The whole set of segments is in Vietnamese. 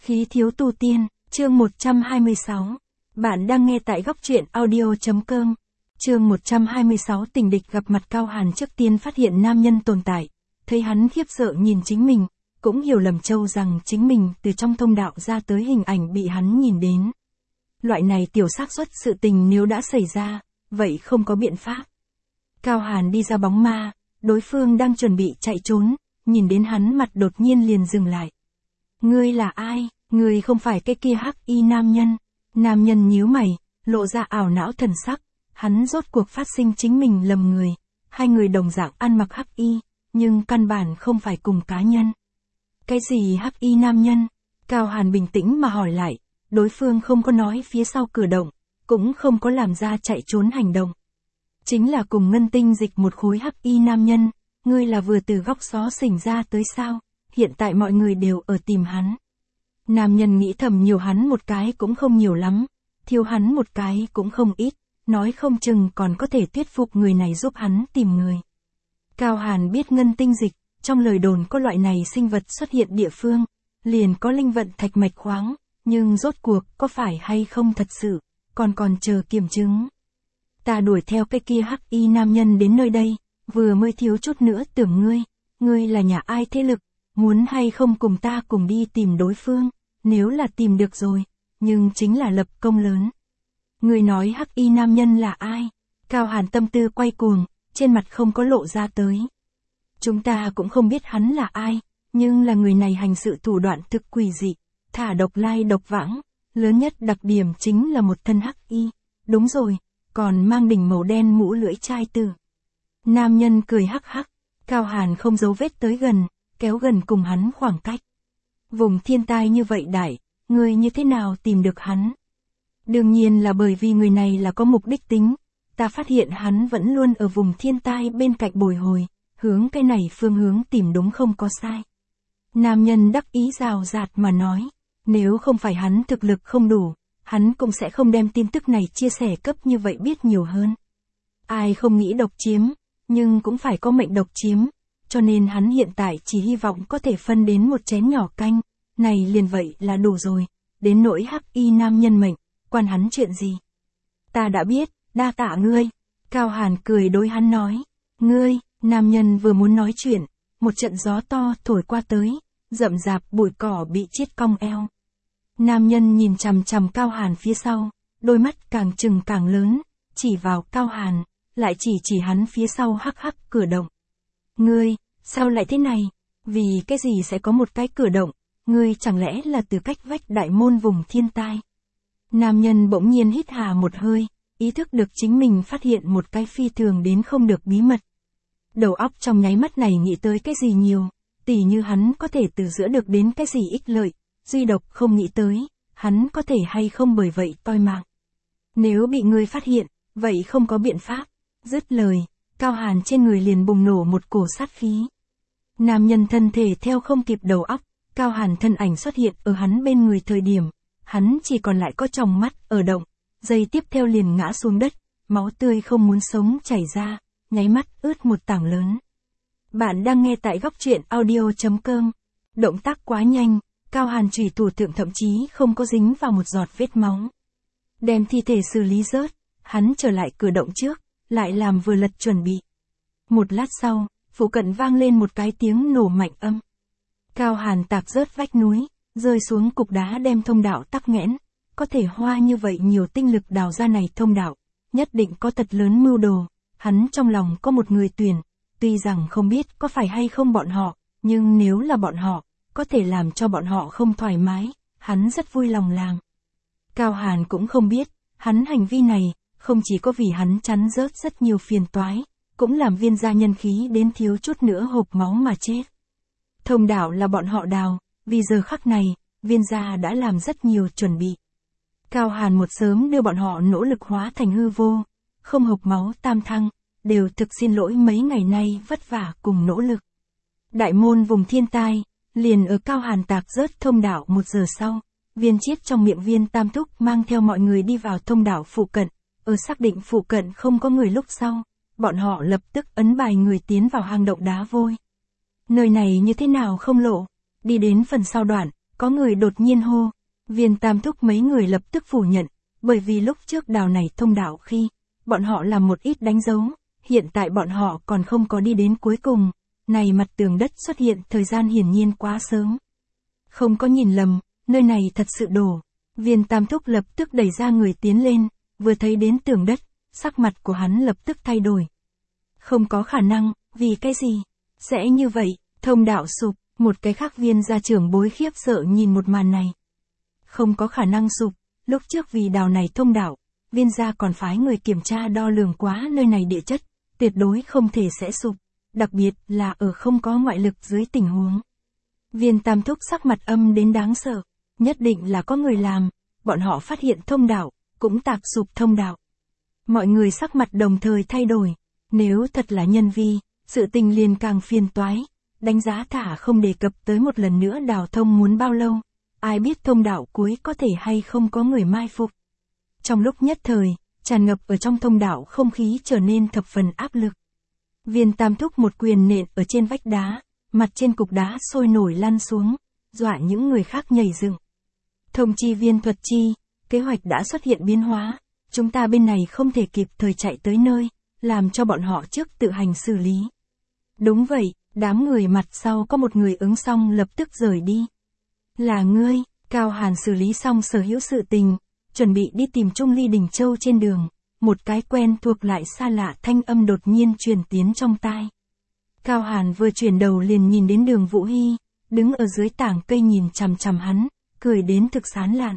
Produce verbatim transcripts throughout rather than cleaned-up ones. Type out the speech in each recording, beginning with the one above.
Khí thiếu tu tiên, chương một trăm hai mươi sáu. Bạn đang nghe tại góc truyện audio.com. Chương một trăm hai mươi sáu. Tình địch gặp mặt Cao Hàn trước tiên phát hiện nam nhân tồn tại. Thấy hắn khiếp sợ nhìn chính mình, cũng hiểu lầm Châu rằng chính mình từ trong thông đạo ra tới hình ảnh bị hắn nhìn đến. Loại này tiểu xác suất sự tình nếu đã xảy ra, vậy không có biện pháp. Cao Hàn đi ra bóng ma, đối phương đang chuẩn bị chạy trốn, nhìn đến hắn mặt đột nhiên liền dừng lại. Ngươi là ai? Ngươi không phải cái kia hắc y nam nhân. Nam nhân nhíu mày, lộ ra ảo não thần sắc, hắn rốt cuộc phát sinh chính mình lầm người. Hai người đồng dạng ăn mặc hắc y, nhưng căn bản không phải cùng cá nhân. Cái gì hắc y nam nhân? Cao Hàn bình tĩnh mà hỏi lại, đối phương không có nói phía sau cử động, cũng không có làm ra chạy trốn hành động. Chính là cùng Ngân Tinh Dịch một khối hắc y nam nhân, ngươi là vừa từ góc xó xỉnh ra tới sao? Hiện tại mọi người đều ở tìm hắn. Nam nhân nghĩ thầm nhiều hắn một cái cũng không nhiều lắm, thiếu hắn một cái cũng không ít, nói không chừng còn có thể thuyết phục người này giúp hắn tìm người. Cao Hàn biết Ngân Tinh Dịch, trong lời đồn có loại này sinh vật xuất hiện địa phương, liền có linh vận thạch mạch khoáng, nhưng rốt cuộc có phải hay không thật sự, còn còn chờ kiểm chứng. Ta đuổi theo cái kia hắc y nam nhân đến nơi đây, vừa mới thiếu chút nữa tưởng ngươi, ngươi là nhà ai thế lực, muốn hay không cùng ta cùng đi tìm đối phương, nếu là tìm được rồi, nhưng chính là lập công lớn. Ngươi nói hắc y nam nhân là ai? Cao Hàn tâm tư quay cuồng, trên mặt không có lộ ra tới. Chúng ta cũng không biết hắn là ai, nhưng là người này hành sự thủ đoạn thực quỷ dị, thả độc lai độc vãng, lớn nhất đặc điểm chính là một thân hắc y, đúng rồi, còn mang đỉnh màu đen mũ lưỡi trai tử. Nam nhân cười hắc hắc, Cao Hàn không giấu vết tới gần, kéo gần cùng hắn khoảng cách. Vùng thiên tai như vậy đại, ngươi như thế nào tìm được hắn? Đương nhiên là bởi vì người này là có mục đích tính, ta phát hiện hắn vẫn luôn ở vùng thiên tai bên cạnh bồi hồi, hướng cái này phương hướng tìm đúng không có sai. Nam nhân đắc ý rào rạt mà nói, nếu không phải hắn thực lực không đủ, hắn cũng sẽ không đem tin tức này chia sẻ cấp như vậy biết nhiều hơn. Ai không nghĩ độc chiếm, nhưng cũng phải có mệnh độc chiếm, cho nên hắn hiện tại chỉ hy vọng có thể phân đến một chén nhỏ canh, này liền vậy là đủ rồi, đến nỗi hắc y nam nhân mệnh, quan hắn chuyện gì. Ta đã biết, đa tạ ngươi. Cao Hàn cười đối hắn nói, ngươi, nam nhân vừa muốn nói chuyện, một trận gió to thổi qua tới, rậm rạp bụi cỏ bị chiết cong eo. Nam nhân nhìn chằm chằm Cao Hàn phía sau, đôi mắt càng trừng càng lớn, chỉ vào Cao Hàn, lại chỉ chỉ hắn phía sau hắc hắc cửa động. Ngươi, sao lại thế này? Vì cái gì sẽ có một cái cửa động? Ngươi chẳng lẽ là từ cách vách đại môn vùng thiên tai? Nam nhân bỗng nhiên hít hà một hơi, ý thức được chính mình phát hiện một cái phi thường đến không được bí mật. Đầu óc trong nháy mắt này nghĩ tới cái gì nhiều, tỉ như hắn có thể từ giữa được đến cái gì ích lợi, duy độc không nghĩ tới, hắn có thể hay không bởi vậy toi mạng. Nếu bị ngươi phát hiện, vậy không có biện pháp. Dứt lời, Cao Hàn trên người liền bùng nổ một cổ sát khí. Nam nhân thân thể theo không kịp đầu óc, Cao Hàn thân ảnh xuất hiện ở hắn bên người thời điểm, hắn chỉ còn lại có tròng mắt ở động, giây tiếp theo liền ngã xuống đất, máu tươi không muốn sống chảy ra, nháy mắt ướt một tảng lớn. Bạn đang nghe tại góc truyện audio.com. Động tác quá nhanh, Cao Hàn chủy thủ thượng thậm chí không có dính vào một giọt vết máu. Đem thi thể xử lý rớt, hắn trở lại cửa động trước, lại làm vừa lật chuẩn bị. Một lát sau, phụ cận vang lên một cái tiếng nổ mạnh âm. Cao Hàn tạc rớt vách núi, rơi xuống cục đá đem thông đạo tắc nghẽn. Có thể hoa như vậy nhiều tinh lực đào ra này thông đạo, nhất định có thật lớn mưu đồ. Hắn trong lòng có một người tuyển, tuy rằng không biết có phải hay không bọn họ, nhưng nếu là bọn họ, có thể làm cho bọn họ không thoải mái, hắn rất vui lòng làm. Cao Hàn cũng không biết, hắn hành vi này, không chỉ có vì hắn chắn rớt rất nhiều phiền toái, cũng làm Viên gia nhân khí đến thiếu chút nữa hộc máu mà chết. Thông đạo là bọn họ đào, vì giờ khắc này, Viên gia đã làm rất nhiều chuẩn bị. Cao Hàn một sớm đưa bọn họ nỗ lực hóa thành hư vô, không hộc máu tam thăng, đều thực xin lỗi mấy ngày nay vất vả cùng nỗ lực. Đại môn vùng thiên tai, liền ở Cao Hàn tạc rớt thông đạo một giờ sau, Viên Chiết trong miệng Viên Tam Thúc mang theo mọi người đi vào thông đạo phụ cận, ở xác định phụ cận không có người lúc sau, bọn họ lập tức ấn bài người tiến vào hang động đá vôi. Nơi này như thế nào không lộ, đi đến phần sau đoạn, Có người đột nhiên hô. Viên Tam Thúc mấy người lập tức phủ nhận, bởi vì lúc trước đào này thông đạo khi bọn họ làm một ít đánh dấu, hiện tại bọn họ còn không có đi đến cuối cùng, này mặt tường đất xuất hiện thời gian hiển nhiên quá sớm. Không có nhìn lầm, nơi này thật sự đổ. Viên Tam Thúc lập tức đẩy ra người tiến lên, vừa thấy đến tường đất, sắc mặt của hắn lập tức thay đổi. Không có khả năng, vì cái gì? Sẽ như vậy, thông đạo sụp, một cái khác viên gia trưởng bối khiếp sợ nhìn một màn này. Không có khả năng sụp, lúc trước vì đào này thông đạo, viên gia còn phái người kiểm tra đo lường quá nơi này địa chất, tuyệt đối không thể sẽ sụp, đặc biệt là ở không có ngoại lực dưới tình huống. Viên Tam Thúc sắc mặt âm đến đáng sợ, nhất định là có người làm, bọn họ phát hiện thông đạo, cũng tạc sụp thông đạo. Mọi người sắc mặt đồng thời thay đổi, nếu thật là nhân vi, sự tình liền càng phiền toái, đánh giá thả không đề cập tới một lần nữa đào thông muốn bao lâu, ai biết thông đạo cuối có thể hay không có người mai phục. Trong lúc nhất thời, tràn ngập ở trong thông đạo không khí trở nên thập phần áp lực. Viên Tam Thúc một quyền nện ở trên vách đá, mặt trên cục đá sôi nổi lăn xuống, dọa những người khác nhảy dựng. Thông chi viên Thuật Chi, kế hoạch đã xuất hiện biến hóa, chúng ta bên này không thể kịp thời chạy tới nơi, làm cho bọn họ trước tự hành xử lý. Đúng vậy, đám người mặt sau có một người ứng xong lập tức rời đi. Là ngươi, Cao Hàn xử lý xong sở hữu sự tình, chuẩn bị đi tìm Trung Ly Đình Châu trên đường, một cái quen thuộc lại xa lạ thanh âm đột nhiên truyền tiến trong tai. Cao Hàn vừa chuyển đầu liền nhìn đến Đường Vũ Hy, đứng ở dưới tảng cây nhìn chằm chằm hắn, cười đến thực sán lạn.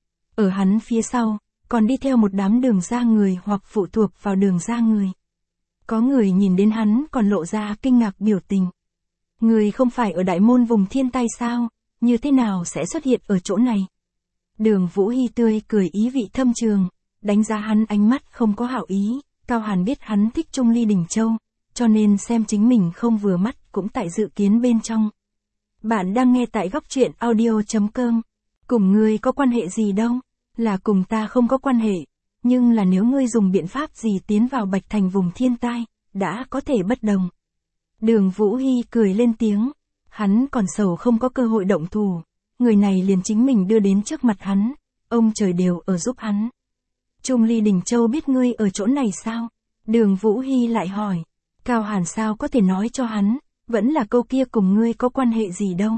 Ở hắn phía sau, còn đi theo một đám Đường gia người hoặc phụ thuộc vào Đường gia người. Có người nhìn đến hắn còn lộ ra kinh ngạc biểu tình. Người không phải ở đại môn vùng thiên tai sao, như thế nào sẽ xuất hiện ở chỗ này? Đường Vũ Hy tươi cười ý vị thâm trường, đánh giá hắn ánh mắt không có hảo ý, Cao Hàn biết hắn thích Trung Ly Đình Châu, cho nên xem chính mình không vừa mắt cũng tại dự kiến bên trong. Bạn đang nghe tại góc truyện audio chấm com, cùng ngươi có quan hệ gì đâu, là cùng ta không có quan hệ, nhưng là nếu ngươi dùng biện pháp gì tiến vào Bạch Thành vùng thiên tai, đã có thể bất đồng. Đường Vũ Hy cười lên tiếng, hắn còn sầu không có cơ hội động thủ, người này liền chính mình đưa đến trước mặt hắn, ông trời đều ở giúp hắn. Trung Ly Đình Châu biết ngươi ở chỗ này sao? Đường Vũ Hy lại hỏi, Cao Hàn sao có thể nói cho hắn, vẫn là câu kia cùng ngươi có quan hệ gì đâu.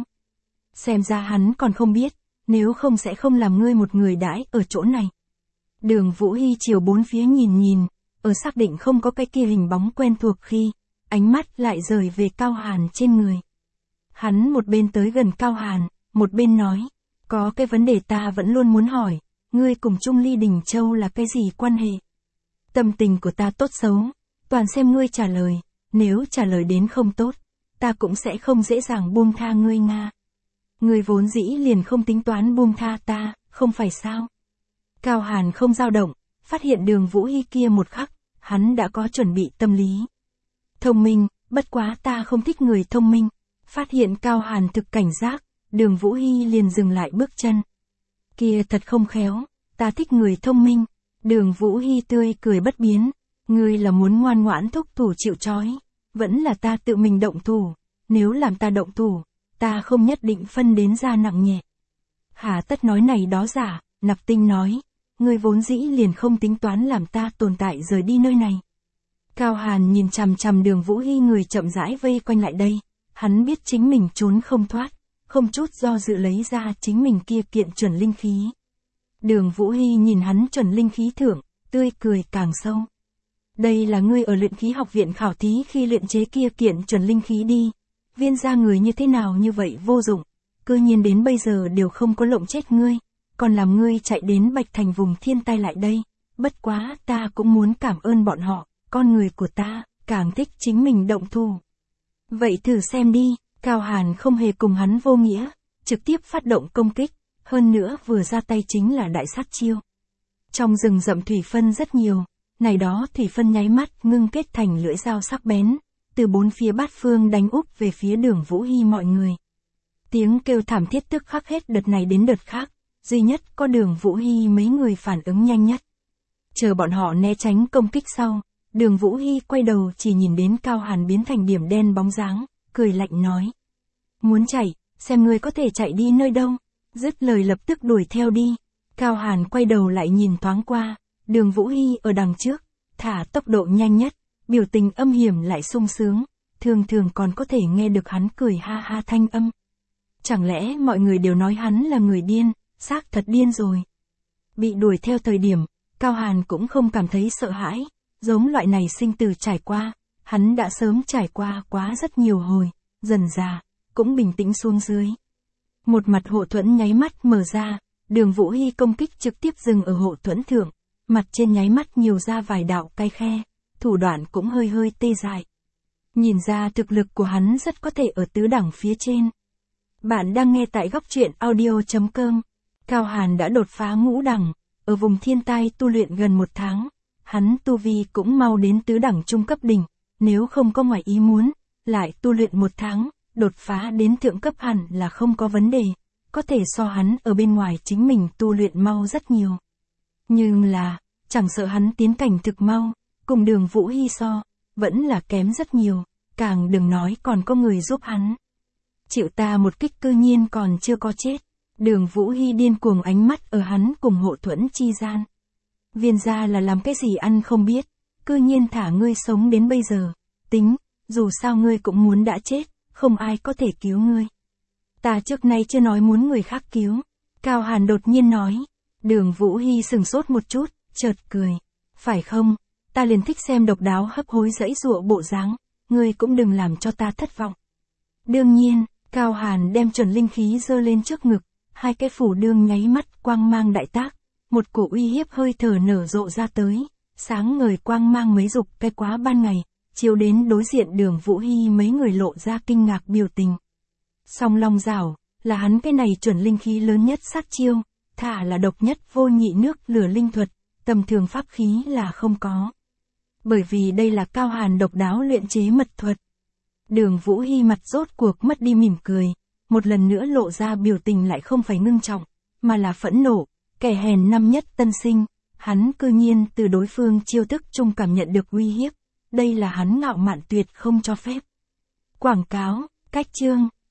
Xem ra hắn còn không biết, nếu không sẽ không làm ngươi một người đãi ở chỗ này. Đường Vũ Hy chiều bốn phía nhìn nhìn, ở xác định không có cái kia hình bóng quen thuộc khi, ánh mắt lại rời về Cao Hàn trên người. Hắn một bên tới gần Cao Hàn, một bên nói, có cái vấn đề ta vẫn luôn muốn hỏi, ngươi cùng Trung Ly Đình Châu là cái gì quan hệ? Tâm tình của ta tốt xấu, toàn xem ngươi trả lời, nếu trả lời đến không tốt, ta cũng sẽ không dễ dàng buông tha ngươi Nga. Ngươi vốn dĩ liền không tính toán buông tha ta, không phải sao? Cao Hàn không dao động, phát hiện Đường Vũ Hy kia một khắc, hắn đã có chuẩn bị tâm lý. Thông minh, bất quá ta không thích người thông minh. Phát hiện Cao Hàn thực cảnh giác, Đường Vũ Hy liền dừng lại bước chân. Kia thật không khéo, ta thích người thông minh. Đường Vũ Hy tươi cười bất biến, ngươi là muốn ngoan ngoãn thúc thủ chịu trói, vẫn là ta tự mình động thủ, nếu làm ta động thủ, ta không nhất định phân đến ra nặng nhẹ. Hà tất nói này đó giả, Nặc Tinh nói, ngươi vốn dĩ liền không tính toán làm ta tồn tại rời đi nơi này. Cao Hàn nhìn chằm chằm Đường Vũ Hy người chậm rãi vây quanh lại đây, hắn biết chính mình trốn không thoát, không chút do dự lấy ra chính mình kia kiện chuẩn linh khí. Đường Vũ Hy nhìn hắn chuẩn linh khí thưởng, tươi cười càng sâu. Đây là ngươi ở luyện khí học viện khảo thí khi luyện chế kia kiện chuẩn linh khí đi. Viên gia người như thế nào như vậy vô dụng, cơ nhiên đến bây giờ đều không có lộng chết ngươi, còn làm ngươi chạy đến Bạch Thành vùng thiên tai lại đây. Bất quá ta cũng muốn cảm ơn bọn họ, con người của ta, càng thích chính mình động thủ. Vậy thử xem đi, Cao Hàn không hề cùng hắn vô nghĩa, trực tiếp phát động công kích, hơn nữa vừa ra tay chính là đại sát chiêu. Trong rừng rậm thủy phân rất nhiều, này đó thủy phân nháy mắt ngưng kết thành lưỡi dao sắc bén, từ bốn phía bát phương đánh úp về phía Đường Vũ Hy mọi người. Tiếng kêu thảm thiết tức khắc hết đợt này đến đợt khác, duy nhất có Đường Vũ Hy mấy người phản ứng nhanh nhất. Chờ bọn họ né tránh công kích sau, Đường Vũ Hy quay đầu chỉ nhìn đến Cao Hàn biến thành điểm đen bóng dáng, cười lạnh nói. Muốn chạy, xem ngươi có thể chạy đi nơi đâu. Dứt lời lập tức đuổi theo đi. Cao Hàn quay đầu lại nhìn thoáng qua, Đường Vũ Hy ở đằng trước, thả tốc độ nhanh nhất, biểu tình âm hiểm lại sung sướng, thường thường còn có thể nghe được hắn cười ha ha thanh âm. Chẳng lẽ mọi người đều nói hắn là người điên, xác thật điên rồi. Bị đuổi theo thời điểm, Cao Hàn cũng không cảm thấy sợ hãi, giống loại này sinh tử trải qua, hắn đã sớm trải qua quá rất nhiều hồi, dần dà, cũng bình tĩnh xuống dưới. Một mặt hộ thuẫn nháy mắt mở ra, Đường Vũ Hy công kích trực tiếp dừng ở hộ thuẫn thượng, mặt trên nháy mắt nhiều ra vài đạo cay khe, thủ đoạn cũng hơi hơi tê dại. Nhìn ra thực lực của hắn rất có thể ở tứ đẳng phía trên. Bạn đang nghe tại góc truyện audio chấm com. Cao Hàn đã đột phá ngũ đẳng, ở vùng thiên tai tu luyện gần một tháng, hắn tu vi cũng mau đến tứ đẳng trung cấp đỉnh, nếu không có ngoài ý muốn, lại tu luyện một tháng, đột phá đến thượng cấp hẳn là không có vấn đề, có thể so hắn ở bên ngoài chính mình tu luyện mau rất nhiều. Nhưng là, chẳng sợ hắn tiến cảnh thực mau, cùng Đường Vũ Hy so, vẫn là kém rất nhiều, càng đừng nói còn có người giúp hắn. Chịu ta một kích cư nhiên còn chưa có chết. Đường Vũ Hy điên cuồng ánh mắt ở hắn cùng hộ thuẫn chi gian. Viên gia là làm cái gì ăn không biết, cư nhiên thả ngươi sống đến bây giờ. Tính, dù sao ngươi cũng muốn đã chết, không ai có thể cứu ngươi. Ta trước nay chưa nói muốn người khác cứu. Cao Hàn đột nhiên nói. Đường Vũ Hy sừng sốt một chút, chợt cười. Phải không, ta liền thích xem độc đáo hấp hối dãy dụa bộ dáng, ngươi cũng đừng làm cho ta thất vọng. Đương nhiên, Cao Hàn đem chuẩn linh khí giơ lên trước ngực, hai cái phủ đương nháy mắt quang mang đại tác, một cổ uy hiếp hơi thở nở rộ ra tới, sáng ngời quang mang mấy dục cái quá ban ngày, chiếu đến đối diện Đường Vũ Hy mấy người lộ ra kinh ngạc biểu tình. Song long rảo, là hắn cái này chuẩn linh khí lớn nhất sát chiêu, thả là độc nhất vô nhị nước lửa linh thuật, tầm thường pháp khí là không có. Bởi vì đây là Cao Hàn độc đáo luyện chế mật thuật. Đường Vũ Hy mặt rốt cuộc mất đi mỉm cười, một lần nữa lộ ra biểu tình lại không phải ngưng trọng, mà là phẫn nộ, kẻ hèn năm nhất tân sinh, hắn cư nhiên từ đối phương chiêu thức chung cảm nhận được uy hiếp, đây là hắn ngạo mạn tuyệt không cho phép. Quảng cáo, cách chương